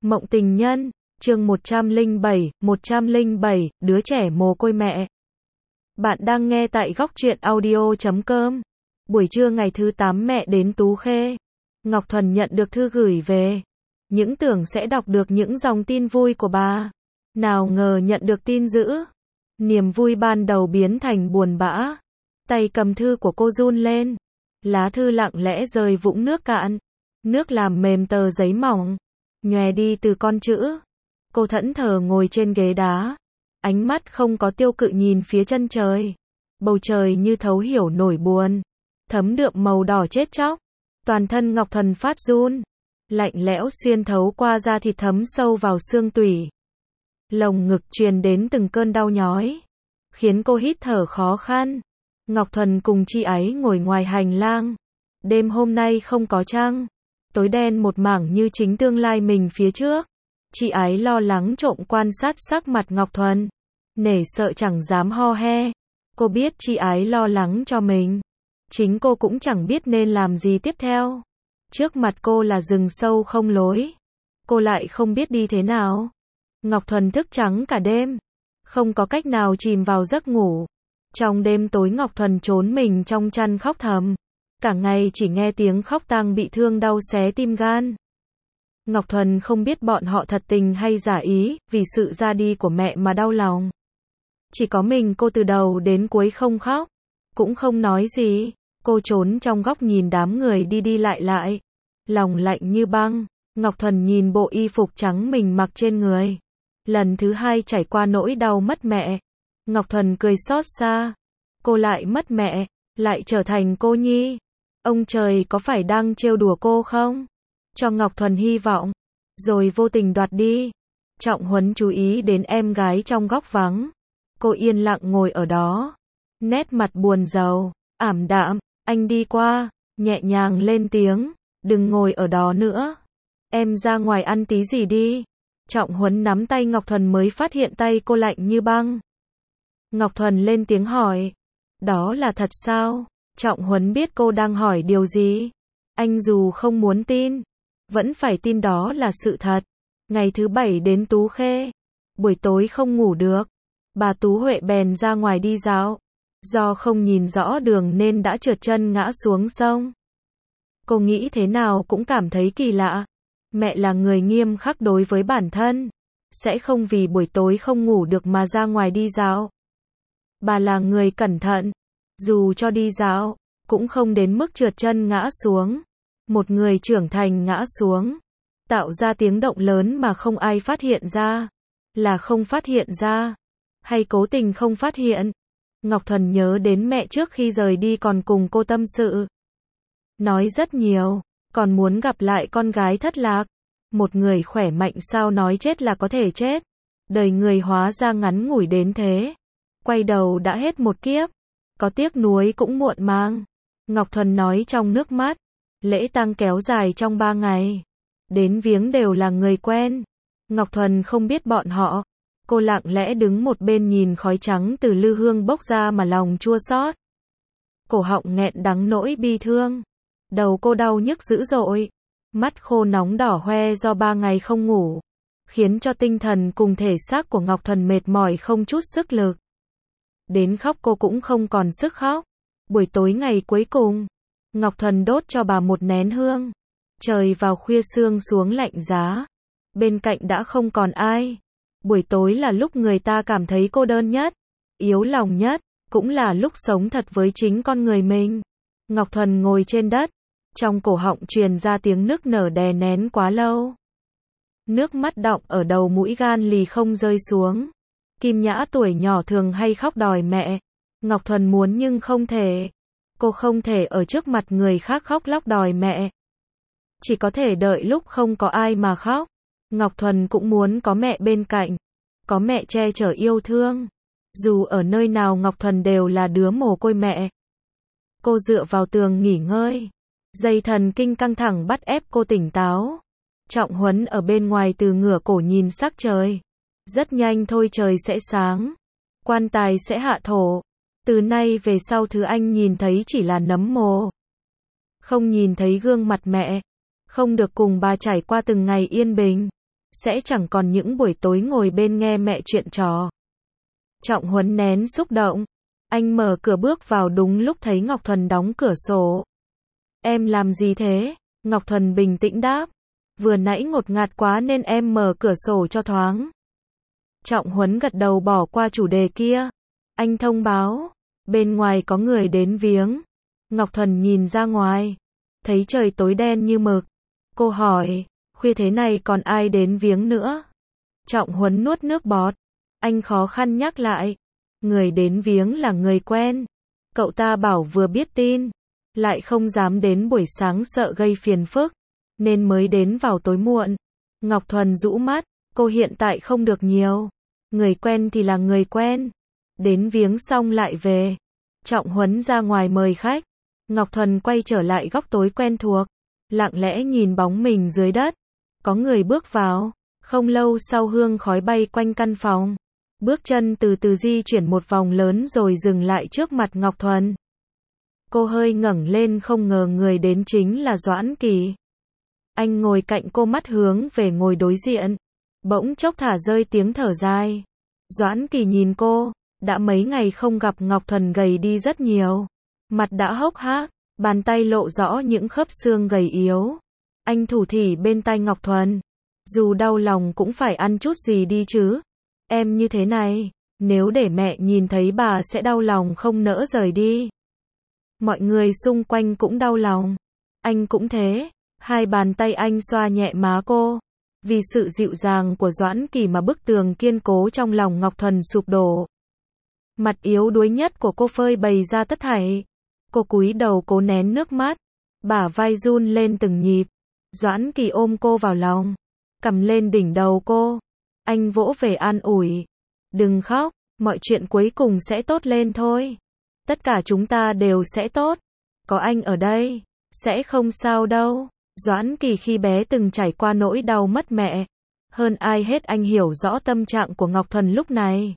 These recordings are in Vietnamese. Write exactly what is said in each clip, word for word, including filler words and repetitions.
Mộng tình nhân, chương một trăm lẻ bảy, một trăm lẻ bảy, đứa trẻ mồ côi mẹ. Bạn đang nghe tại góc truyện audio chấm com. Buổi trưa ngày thứ tám mẹ đến Tú Khê. Ngọc Thuần nhận được thư gửi về. Những tưởng sẽ đọc được những dòng tin vui của bà. Nào ngờ nhận được tin dữ. Niềm vui ban đầu biến thành buồn bã. Tay cầm thư của cô run lên. Lá thư lặng lẽ rơi vũng nước cạn. Nước làm mềm tờ giấy mỏng. Nhòe đi từ con chữ. Cô thẫn thờ ngồi trên ghế đá. Ánh mắt không có tiêu cự nhìn phía chân trời. Bầu trời như thấu hiểu nỗi buồn. Thấm đượm màu đỏ chết chóc. Toàn thân Ngọc Thuần phát run. Lạnh lẽo xuyên thấu qua da thịt thấm sâu vào xương tủy. Lồng ngực truyền đến từng cơn đau nhói. Khiến cô hít thở khó khăn. Ngọc Thuần cùng chị ấy ngồi ngoài hành lang. Đêm hôm nay không có trăng. Tối đen một mảng như chính tương lai mình phía trước. Chị ấy lo lắng trộm quan sát sắc mặt Ngọc Thuần. Nể sợ chẳng dám ho he. Cô biết chị ấy lo lắng cho mình. Chính cô cũng chẳng biết nên làm gì tiếp theo. Trước mặt cô là rừng sâu không lối. Cô lại không biết đi thế nào. Ngọc Thuần thức trắng cả đêm. Không có cách nào chìm vào giấc ngủ. Trong đêm tối Ngọc Thuần trốn mình trong chăn khóc thầm. Cả ngày chỉ nghe tiếng khóc tang bị thương đau xé tim gan. Ngọc Thuần không biết bọn họ thật tình hay giả ý, vì sự ra đi của mẹ mà đau lòng. Chỉ có mình cô từ đầu đến cuối không khóc, cũng không nói gì. Cô trốn trong góc nhìn đám người đi đi lại lại. Lòng lạnh như băng. Ngọc Thuần nhìn bộ y phục trắng mình mặc trên người. Lần thứ hai trải qua nỗi đau mất mẹ. Ngọc Thuần cười xót xa. Cô lại mất mẹ, lại trở thành cô nhi. Ông trời có phải đang trêu đùa cô không? Cho Ngọc Thuần hy vọng, rồi vô tình đoạt đi. Trọng Huấn chú ý đến em gái trong góc vắng. Cô yên lặng ngồi ở đó. Nét mặt buồn rầu, ảm đạm. Anh đi qua, nhẹ nhàng lên tiếng. Đừng ngồi ở đó nữa. Em ra ngoài ăn tí gì đi. Trọng Huấn nắm tay Ngọc Thuần mới phát hiện tay cô lạnh như băng. Ngọc Thuần lên tiếng hỏi. Đó là thật sao? Trọng Huấn biết cô đang hỏi điều gì. Anh dù không muốn tin, vẫn phải tin đó là sự thật. Ngày thứ bảy đến Tú Khê. Buổi tối không ngủ được. Bà Tú Huệ bèn ra ngoài đi dạo. Do không nhìn rõ đường nên đã trượt chân ngã xuống sông. Cô nghĩ thế nào cũng cảm thấy kỳ lạ. Mẹ là người nghiêm khắc đối với bản thân. Sẽ không vì buổi tối không ngủ được mà ra ngoài đi dạo. Bà là người cẩn thận. Dù cho đi dạo, cũng không đến mức trượt chân ngã xuống. Một người trưởng thành ngã xuống, tạo ra tiếng động lớn mà không ai phát hiện ra. Là không phát hiện ra, hay cố tình không phát hiện. Ngọc Thuần nhớ đến mẹ trước khi rời đi còn cùng cô tâm sự. Nói rất nhiều, còn muốn gặp lại con gái thất lạc. Một người khỏe mạnh sao nói chết là có thể chết. Đời người hóa ra ngắn ngủi đến thế. Quay đầu đã hết một kiếp. Có tiếc nuối cũng muộn màng. Ngọc Thuần nói trong nước mắt. Lễ tang kéo dài trong ba ngày. Đến viếng đều là người quen. Ngọc Thuần không biết bọn họ. Cô lặng lẽ đứng một bên nhìn khói trắng từ lư hương bốc ra mà lòng chua xót. Cổ họng nghẹn đắng nỗi bi thương. Đầu cô đau nhức dữ dội. Mắt khô nóng đỏ hoe do ba ngày không ngủ. Khiến cho tinh thần cùng thể xác của Ngọc Thuần mệt mỏi không chút sức lực. Đến khóc cô cũng không còn sức khóc. Buổi tối ngày cuối cùng, Ngọc Thuần đốt cho bà một nén hương. Trời vào khuya sương xuống lạnh giá. Bên cạnh đã không còn ai. Buổi tối là lúc người ta cảm thấy cô đơn nhất, yếu lòng nhất, cũng là lúc sống thật với chính con người mình. Ngọc Thuần ngồi trên đất, trong cổ họng truyền ra tiếng nức nở đè nén quá lâu. Nước mắt đọng ở đầu mũi gan lì không rơi xuống. Kim Nhã tuổi nhỏ thường hay khóc đòi mẹ. Ngọc Thuần muốn nhưng không thể. Cô không thể ở trước mặt người khác khóc lóc đòi mẹ. Chỉ có thể đợi lúc không có ai mà khóc. Ngọc Thuần cũng muốn có mẹ bên cạnh. Có mẹ che chở yêu thương. Dù ở nơi nào Ngọc Thuần đều là đứa mồ côi mẹ. Cô dựa vào tường nghỉ ngơi. Dây thần kinh căng thẳng bắt ép cô tỉnh táo. Trọng Huấn ở bên ngoài từ ngửa cổ nhìn sắc trời. Rất nhanh thôi trời sẽ sáng. Quan tài sẽ hạ thổ. Từ nay về sau thứ anh nhìn thấy chỉ là nấm mồ. Không nhìn thấy gương mặt mẹ. Không được cùng bà trải qua từng ngày yên bình. sẽ chẳng còn những buổi tối ngồi bên nghe mẹ chuyện trò. Trọng Huấn nén xúc động. Anh mở cửa bước vào đúng lúc thấy Ngọc Thuần đóng cửa sổ. Em làm gì thế? Ngọc Thuần bình tĩnh đáp. Vừa nãy ngột ngạt quá nên em mở cửa sổ cho thoáng. Trọng Huấn gật đầu bỏ qua chủ đề kia. Anh thông báo. Bên ngoài có người đến viếng. Ngọc Thuần nhìn ra ngoài. Thấy trời tối đen như mực. Cô hỏi. Khuya thế này còn ai đến viếng nữa? Trọng Huấn nuốt nước bọt. Anh khó khăn nhắc lại. Người đến viếng là người quen. Cậu ta bảo vừa biết tin. Lại không dám đến buổi sáng sợ gây phiền phức. Nên mới đến vào tối muộn. Ngọc Thuần rũ mắt. Cô hiện tại không được nhiều. Người quen thì là người quen. Đến viếng xong lại về. Trọng Huấn ra ngoài mời khách. Ngọc Thuần quay trở lại góc tối quen thuộc. Lặng lẽ nhìn bóng mình dưới đất. Có người bước vào. Không lâu sau hương khói bay quanh căn phòng. Bước chân từ từ di chuyển một vòng lớn rồi dừng lại trước mặt Ngọc Thuần. Cô hơi ngẩng lên không ngờ người đến chính là Doãn Kỳ. Anh ngồi cạnh cô mắt hướng về ngồi đối diện. Bỗng chốc thả rơi tiếng thở dài. Doãn Kỳ nhìn cô. Đã mấy ngày không gặp Ngọc Thuần gầy đi rất nhiều. Mặt đã hốc hác. Bàn tay lộ rõ những khớp xương gầy yếu. Anh thủ thỉ bên tai Ngọc Thuần. Dù đau lòng cũng phải ăn chút gì đi chứ. Em như thế này, nếu để mẹ nhìn thấy bà sẽ đau lòng không nỡ rời đi. Mọi người xung quanh cũng đau lòng. Anh cũng thế. Hai bàn tay anh xoa nhẹ má cô. Vì sự dịu dàng của Doãn Kỳ mà bức tường kiên cố trong lòng Ngọc Thuần sụp đổ. Mặt yếu đuối nhất của cô phơi bày ra tất thảy. Cô cúi đầu cố nén nước mắt. Bả vai run lên từng nhịp. Doãn Kỳ ôm cô vào lòng. Cầm lên đỉnh đầu cô. Anh vỗ về an ủi. Đừng khóc, mọi chuyện cuối cùng sẽ tốt lên thôi. Tất cả chúng ta đều sẽ tốt. Có anh ở đây, sẽ không sao đâu. Doãn Kỳ khi bé từng trải qua nỗi đau mất mẹ. Hơn ai hết anh hiểu rõ tâm trạng của Ngọc Thuần lúc này.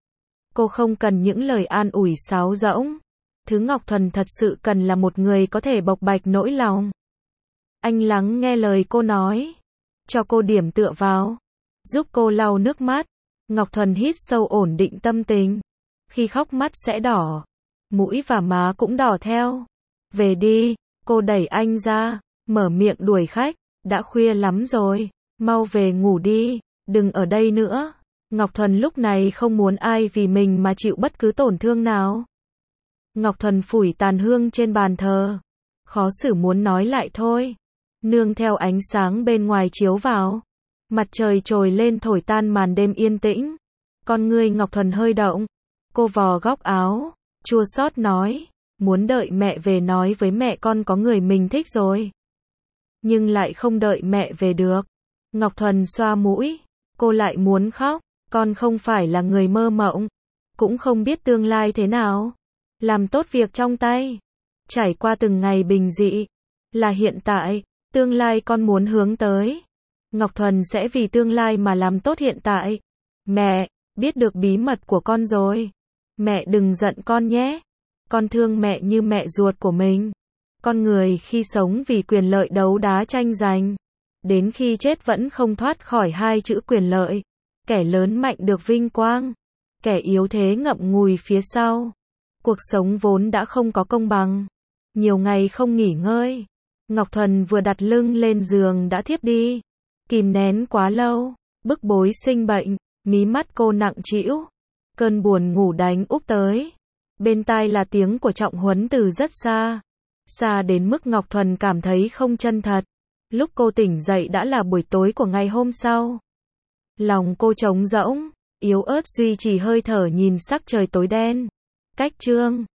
Cô không cần những lời an ủi sáo rỗng. Thứ Ngọc Thuần thật sự cần là một người có thể bộc bạch nỗi lòng. Anh lắng nghe lời cô nói. Cho cô điểm tựa vào. Giúp cô lau nước mắt. Ngọc Thuần hít sâu ổn định tâm tình. Khi khóc mắt sẽ đỏ. Mũi và má cũng đỏ theo. Về đi. Cô đẩy anh ra. Mở miệng đuổi khách. Đã khuya lắm rồi. Mau về ngủ đi. Đừng ở đây nữa. Ngọc Thuần lúc này không muốn ai vì mình mà chịu bất cứ tổn thương nào. Ngọc Thuần phủi tàn hương trên bàn thờ. Khó xử muốn nói lại thôi. Nương theo ánh sáng bên ngoài chiếu vào. Mặt trời trồi lên thổi tan màn đêm yên tĩnh. Con ngươi Ngọc Thuần hơi động. Cô vò góc áo. Chua xót nói. Muốn đợi mẹ về nói với mẹ con có người mình thích rồi. Nhưng lại không đợi mẹ về được. Ngọc Thuần xoa mũi. Cô lại muốn khóc. Con không phải là người mơ mộng. Cũng không biết tương lai thế nào. Làm tốt việc trong tay. Trải qua từng ngày bình dị. Là hiện tại. Tương lai con muốn hướng tới. Ngọc Thuần sẽ vì tương lai mà làm tốt hiện tại. Mẹ, biết được bí mật của con rồi. Mẹ đừng giận con nhé. Con thương mẹ như mẹ ruột của mình. Con người khi sống vì quyền lợi đấu đá tranh giành. Đến khi chết vẫn không thoát khỏi hai chữ quyền lợi. Kẻ lớn mạnh được vinh quang. Kẻ yếu thế ngậm ngùi phía sau. Cuộc sống vốn đã không có công bằng. Nhiều ngày không nghỉ ngơi. Ngọc Thuần vừa đặt lưng lên giường đã thiếp đi. Kìm nén quá lâu. Bức bối sinh bệnh. Mí mắt cô nặng trĩu. Cơn buồn ngủ đánh úp tới. Bên tai là tiếng của Trọng Huấn từ rất xa. Xa đến mức Ngọc Thuần cảm thấy không chân thật. Lúc cô tỉnh dậy đã là buổi tối của ngày hôm sau. Lòng cô trống rỗng. Yếu ớt duy trì hơi thở nhìn sắc trời tối đen. Cách chương